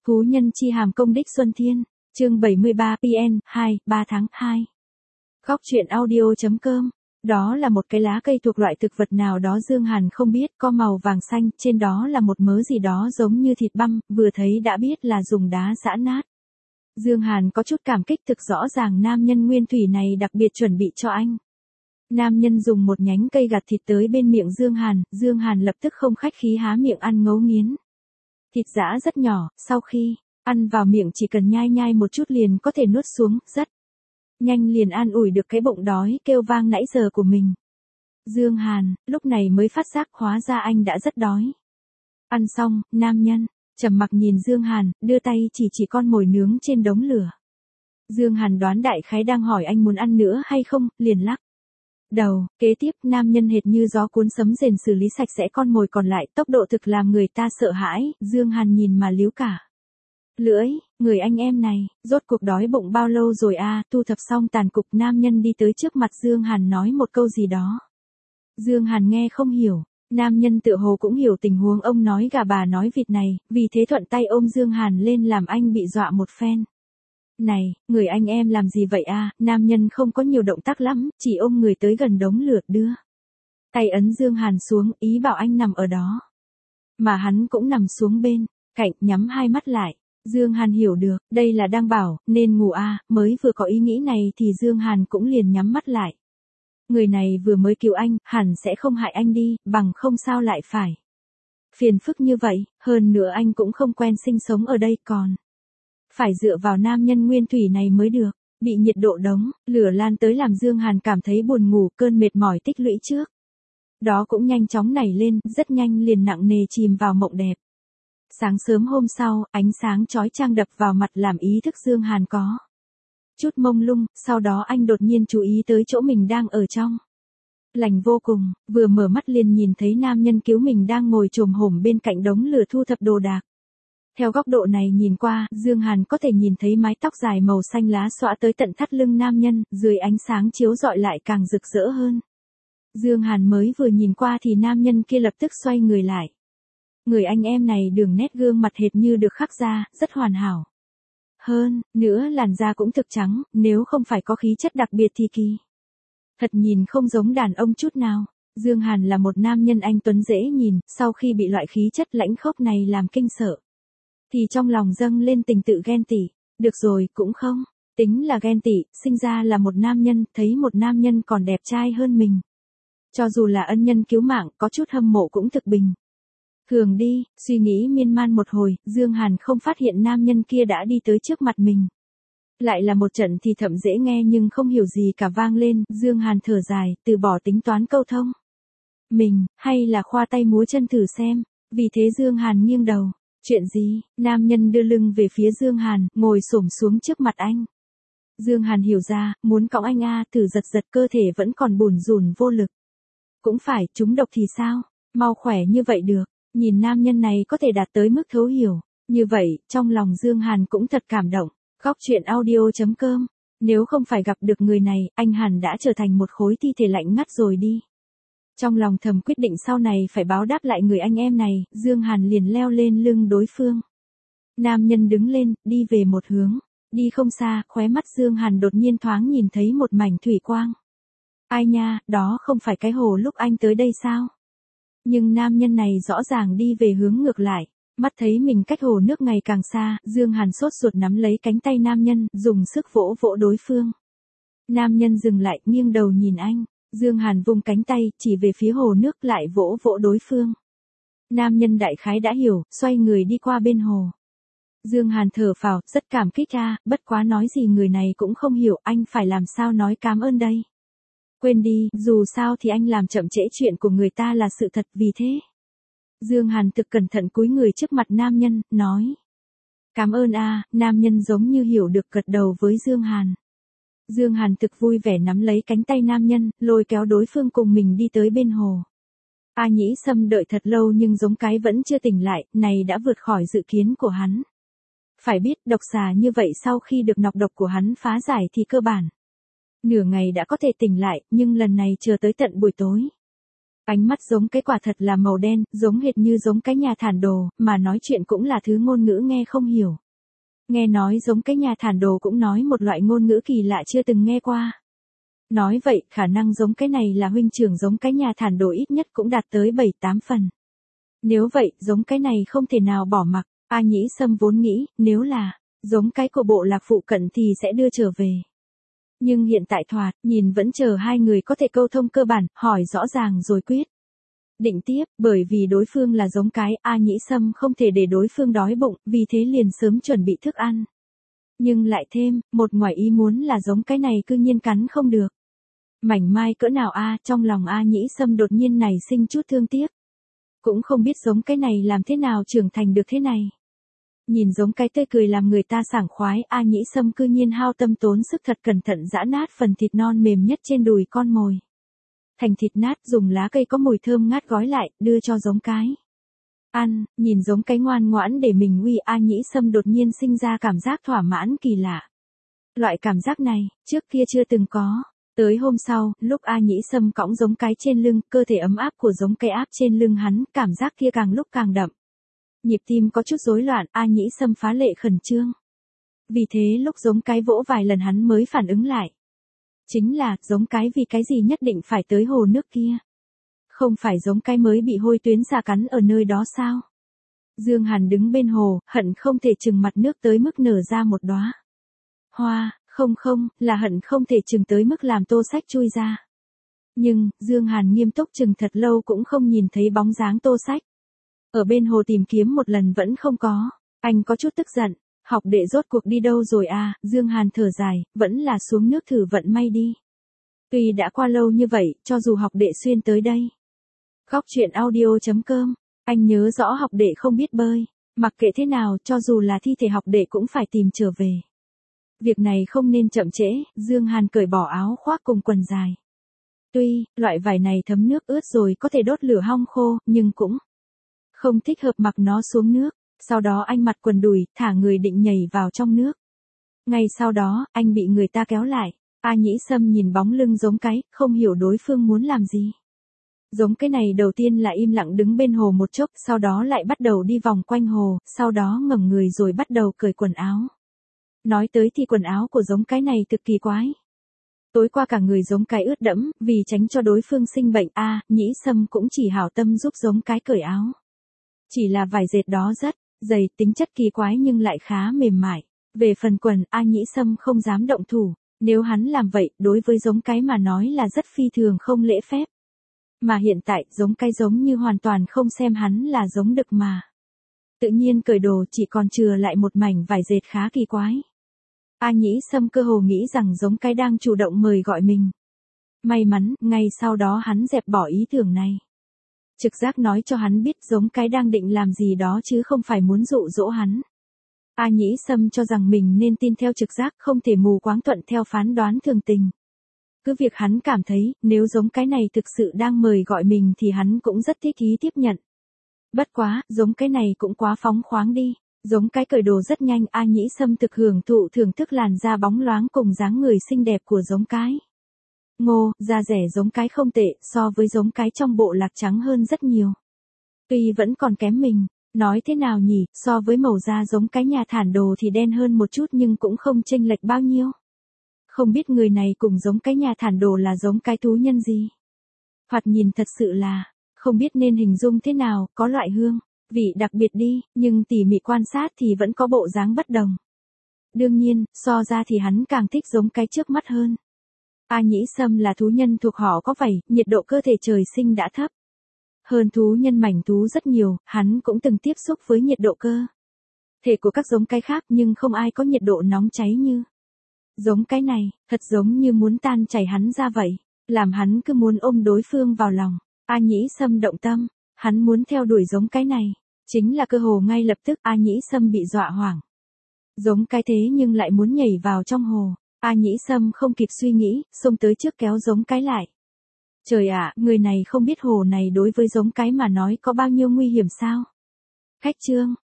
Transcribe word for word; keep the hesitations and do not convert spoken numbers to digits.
Phú nhân chi hàm công đích Xuân Thiên, chương bảy mươi ba pê en, hai, ba tháng hai. Góc truyện audio.com. Đó là một cái lá cây thuộc loại thực vật nào đó Dương Hàn không biết, có màu vàng xanh, trên đó là một mớ gì đó giống như thịt băm, vừa thấy đã biết là dùng đá giã nát. Dương Hàn có chút cảm kích, thực rõ ràng nam nhân nguyên thủy này đặc biệt chuẩn bị cho anh. Nam nhân dùng một nhánh cây gạt thịt tới bên miệng Dương Hàn, Dương Hàn lập tức không khách khí há miệng ăn ngấu nghiến. Thịt giã rất nhỏ, sau khi ăn vào miệng chỉ cần nhai nhai một chút liền có thể nuốt xuống, rất nhanh liền an ủi được cái bụng đói kêu vang nãy giờ của mình. Dương Hàn, lúc này mới phát giác hóa ra anh đã rất đói. Ăn xong, nam nhân trầm mặc nhìn Dương Hàn, đưa tay chỉ chỉ con mồi nướng trên đống lửa. Dương Hàn đoán đại khái đang hỏi anh muốn ăn nữa hay không, liền lắc đầu. Kế tiếp, nam nhân hệt như gió cuốn sấm rền xử lý sạch sẽ con mồi còn lại, tốc độ thực làm người ta sợ hãi. Dương Hàn nhìn mà líu cả lưỡi, người anh em này, rốt cuộc đói bụng bao lâu rồi a? Thu thập xong tàn cục, nam nhân đi tới trước mặt Dương Hàn nói một câu gì đó. Dương Hàn nghe không hiểu, nam nhân tựa hồ cũng hiểu tình huống ông nói gà bà nói vịt này, vì thế thuận tay ôm Dương Hàn lên làm anh bị dọa một phen. Này, người anh em làm gì vậy a? Nam nhân không có nhiều động tác lắm, chỉ ôm người tới gần đống lửa đưa tay ấn Dương Hàn xuống, ý bảo anh nằm ở đó. Mà hắn cũng nằm xuống bên cạnh, nhắm hai mắt lại. Dương Hàn hiểu được, đây là đang bảo, nên ngủ a, mới vừa có ý nghĩ này thì Dương Hàn cũng liền nhắm mắt lại. Người này vừa mới cứu anh, hẳn sẽ không hại anh đi, bằng không sao lại phải phiền phức như vậy, hơn nữa anh cũng không quen sinh sống ở đây còn phải dựa vào nam nhân nguyên thủy này mới được. Bị nhiệt độ đống lửa lan tới làm Dương Hàn cảm thấy buồn ngủ, cơn mệt mỏi tích lũy trước đó cũng nhanh chóng nảy lên, rất nhanh liền nặng nề chìm vào mộng đẹp. Sáng sớm hôm sau, ánh sáng chói chang đập vào mặt làm ý thức Dương Hàn có chút mông lung, sau đó anh đột nhiên chú ý tới chỗ mình đang ở trong. Lành vô cùng, vừa mở mắt liền nhìn thấy nam nhân cứu mình đang ngồi chồm hổm bên cạnh đống lửa thu thập đồ đạc. Theo góc độ này nhìn qua, Dương Hàn có thể nhìn thấy mái tóc dài màu xanh lá xõa tới tận thắt lưng nam nhân, dưới ánh sáng chiếu rọi lại càng rực rỡ hơn. Dương Hàn mới vừa nhìn qua thì nam nhân kia lập tức xoay người lại. Người anh em này đường nét gương mặt hệt như được khắc ra, rất hoàn hảo. Hơn nữa làn da cũng thực trắng, nếu không phải có khí chất đặc biệt thì kỳ thật nhìn không giống đàn ông chút nào. Dương Hàn là một nam nhân anh tuấn dễ nhìn, sau khi bị loại khí chất lãnh khốc này làm kinh sợ thì trong lòng dâng lên tình tự ghen tị. Được rồi, cũng không tính là ghen tị, sinh ra là một nam nhân, thấy một nam nhân còn đẹp trai hơn mình, cho dù là ân nhân cứu mạng, có chút hâm mộ cũng thực bình thường đi. Suy nghĩ miên man một hồi, Dương Hàn không phát hiện nam nhân kia đã đi tới trước mặt mình. Lại là một trận thì thầm dễ nghe nhưng không hiểu gì cả vang lên. Dương Hàn thở dài, từ bỏ tính toán câu thông mình, hay là khoa tay múa chân thử xem. Vì thế Dương Hàn nghiêng đầu. Chuyện gì? Nam nhân đưa lưng về phía Dương Hàn, ngồi xổm xuống trước mặt anh. Dương Hàn hiểu ra, muốn cõng anh a, thử giật giật cơ thể vẫn còn bủn rủn vô lực. Cũng phải, trúng độc thì sao? Mau khỏe như vậy được. Nhìn nam nhân này có thể đạt tới mức thấu hiểu như vậy, trong lòng Dương Hàn cũng thật cảm động. Góc truyện audio.com. Nếu không phải gặp được người này, anh hẳn đã trở thành một khối thi thể lạnh ngắt rồi đi. Trong lòng thầm quyết định sau này phải báo đáp lại người anh em này, Dương Hàn liền leo lên lưng đối phương. Nam nhân đứng lên, đi về một hướng. Đi không xa, khóe mắt Dương Hàn đột nhiên thoáng nhìn thấy một mảnh thủy quang. Ai nha, đó không phải cái hồ lúc anh tới đây sao? Nhưng nam nhân này rõ ràng đi về hướng ngược lại. Mắt thấy mình cách hồ nước ngày càng xa, Dương Hàn sốt ruột nắm lấy cánh tay nam nhân, dùng sức vỗ vỗ đối phương. Nam nhân dừng lại, nghiêng đầu nhìn anh. Dương Hàn vung cánh tay, chỉ về phía hồ nước lại vỗ vỗ đối phương. Nam nhân đại khái đã hiểu, xoay người đi qua bên hồ. Dương Hàn thở phào, rất cảm kích a, bất quá nói gì người này cũng không hiểu, anh phải làm sao nói cảm ơn đây. Quên đi, dù sao thì anh làm chậm trễ chuyện của người ta là sự thật, vì thế Dương Hàn thực cẩn thận cúi người trước mặt nam nhân, nói. Cảm ơn a. Nam nhân giống như hiểu được gật đầu với Dương Hàn. Dương Hàn thực vui vẻ nắm lấy cánh tay nam nhân, lôi kéo đối phương cùng mình đi tới bên hồ. A Nhĩ Sâm đợi thật lâu nhưng giống cái vẫn chưa tỉnh lại, này đã vượt khỏi dự kiến của hắn. Phải biết độc xà như vậy sau khi được nọc độc của hắn phá giải thì cơ bản nửa ngày đã có thể tỉnh lại, nhưng lần này chờ tới tận buổi tối. Ánh mắt giống cái quả thật là màu đen, giống hệt như giống cái nhà thản đồ, mà nói chuyện cũng là thứ ngôn ngữ nghe không hiểu. Nghe nói giống cái nhà thản đồ cũng nói một loại ngôn ngữ kỳ lạ chưa từng nghe qua. Nói vậy, khả năng giống cái này là huynh trưởng giống cái nhà thản đồ ít nhất cũng đạt tới bảy tám phần. Nếu vậy, giống cái này không thể nào bỏ mặc, A Nhĩ Sâm vốn nghĩ, nếu là giống cái của bộ lạc phụ cận thì sẽ đưa trở về. Nhưng hiện tại thoạt, nhìn vẫn chờ hai người có thể câu thông cơ bản, hỏi rõ ràng rồi quyết định tiếp, bởi vì đối phương là giống cái, A Nhĩ Sâm không thể để đối phương đói bụng, vì thế liền sớm chuẩn bị thức ăn. Nhưng lại thêm, một ngoài ý muốn là giống cái này cư nhiên cắn không được. Mảnh mai cỡ nào a, trong lòng A Nhĩ Sâm đột nhiên nảy sinh chút thương tiếc. Cũng không biết giống cái này làm thế nào trưởng thành được thế này. Nhìn giống cái tươi cười làm người ta sảng khoái, A Nhĩ Sâm cư nhiên hao tâm tốn sức thật cẩn thận giã nát phần thịt non mềm nhất trên đùi con mồi. Thành thịt nát dùng lá cây có mùi thơm ngát gói lại, đưa cho giống cái. Ăn, nhìn giống cái ngoan ngoãn để mình uy, A Nhĩ Sâm đột nhiên sinh ra cảm giác thỏa mãn kỳ lạ. Loại cảm giác này, trước kia chưa từng có. Tới hôm sau, lúc A Nhĩ Sâm cõng giống cái trên lưng, cơ thể ấm áp của giống cái áp trên lưng hắn, cảm giác kia càng lúc càng đậm. Nhịp tim có chút rối loạn, A Nhĩ Sâm phá lệ khẩn trương. Vì thế lúc giống cái vỗ vài lần hắn mới phản ứng lại. Chính là, giống cái vì cái gì nhất định phải tới hồ nước kia. Không phải giống cái mới bị hôi tuyến xà cắn ở nơi đó sao? Dương Hàn đứng bên hồ, hận không thể chừng mặt nước tới mức nở ra một đóa hoa, không không, là hận không thể chừng tới mức làm Tô Sách chui ra. Nhưng, Dương Hàn nghiêm túc chừng thật lâu cũng không nhìn thấy bóng dáng Tô Sách. Ở bên hồ tìm kiếm một lần vẫn không có, anh có chút tức giận, học đệ rốt cuộc đi đâu rồi à, Dương Hàn thở dài, vẫn là xuống nước thử vận may đi. Tuy đã qua lâu như vậy, cho dù học đệ xuyên tới đây. Góc truyện audio chấm com, anh nhớ rõ học đệ không biết bơi, mặc kệ thế nào cho dù là thi thể học đệ cũng phải tìm trở về. Việc này không nên chậm trễ, Dương Hàn cởi bỏ áo khoác cùng quần dài. Tuy, loại vải này thấm nước ướt rồi có thể đốt lửa hong khô, nhưng cũng không thích hợp mặc nó xuống nước. Sau đó anh mặc quần đùi, thả người định nhảy vào trong nước. Ngay sau đó, anh bị người ta kéo lại. A Nhĩ Sâm nhìn bóng lưng giống cái, không hiểu đối phương muốn làm gì. Giống cái này đầu tiên là im lặng đứng bên hồ một chốc, sau đó lại bắt đầu đi vòng quanh hồ, sau đó ngẩng người rồi bắt đầu cởi quần áo. Nói tới thì quần áo của giống cái này thực kỳ quái. Tối qua cả người giống cái ướt đẫm, vì tránh cho đối phương sinh bệnh, A Nhĩ Sâm cũng chỉ hảo tâm giúp giống cái cởi áo. Chỉ là vải dệt đó rất dày, tính chất kỳ quái nhưng lại khá mềm mại. Về phần quần, A Nhĩ Sâm không dám động thủ, nếu hắn làm vậy, đối với giống cái mà nói là rất phi thường không lễ phép. Mà hiện tại, giống cái giống như hoàn toàn không xem hắn là giống đực mà. Tự nhiên cởi đồ chỉ còn chừa lại một mảnh vải dệt khá kỳ quái. A Nhĩ Sâm cơ hồ nghĩ rằng giống cái đang chủ động mời gọi mình. May mắn, ngay sau đó hắn dẹp bỏ ý tưởng này. Trực giác nói cho hắn biết giống cái đang định làm gì đó chứ không phải muốn dụ dỗ hắn. A Nhĩ Sâm cho rằng mình nên tin theo trực giác, không thể mù quáng thuận theo phán đoán thường tình. Cứ việc hắn cảm thấy, nếu giống cái này thực sự đang mời gọi mình thì hắn cũng rất thích ý tiếp nhận. Bất quá, giống cái này cũng quá phóng khoáng đi. Giống cái cởi đồ rất nhanh, A Nhĩ Sâm thực hưởng thụ thưởng thức làn da bóng loáng cùng dáng người xinh đẹp của giống cái. Ngô, da rẻ giống cái không tệ, so với giống cái trong bộ lạc trắng hơn rất nhiều. Tuy vẫn còn kém mình, nói thế nào nhỉ, so với màu da giống cái nhà thản đồ thì đen hơn một chút nhưng cũng không chênh lệch bao nhiêu. Không biết người này cùng giống cái nhà thản đồ là giống cái thú nhân gì. Thoạt nhìn thật sự là, không biết nên hình dung thế nào, có loại hương vị đặc biệt đi, nhưng tỉ mỉ quan sát thì vẫn có bộ dáng bất đồng. Đương nhiên, so ra thì hắn càng thích giống cái trước mắt hơn. A Nhĩ Sâm là thú nhân thuộc họ có vảy, nhiệt độ cơ thể trời sinh đã thấp. Hơn thú nhân mảnh thú rất nhiều, hắn cũng từng tiếp xúc với nhiệt độ cơ thể của các giống cái khác nhưng không ai có nhiệt độ nóng cháy như giống cái này, thật giống như muốn tan chảy hắn ra vậy, làm hắn cứ muốn ôm đối phương vào lòng. A Nhĩ Sâm động tâm, hắn muốn theo đuổi giống cái này, chính là cơ hồ ngay lập tức A Nhĩ Sâm bị dọa hoảng. Giống cái thế nhưng lại muốn nhảy vào trong hồ, A Nhĩ Sâm không kịp suy nghĩ, xông tới trước kéo giống cái lại. Trời ạ, người này không biết hồ này đối với giống cái mà nói có bao nhiêu nguy hiểm sao? Khách trương,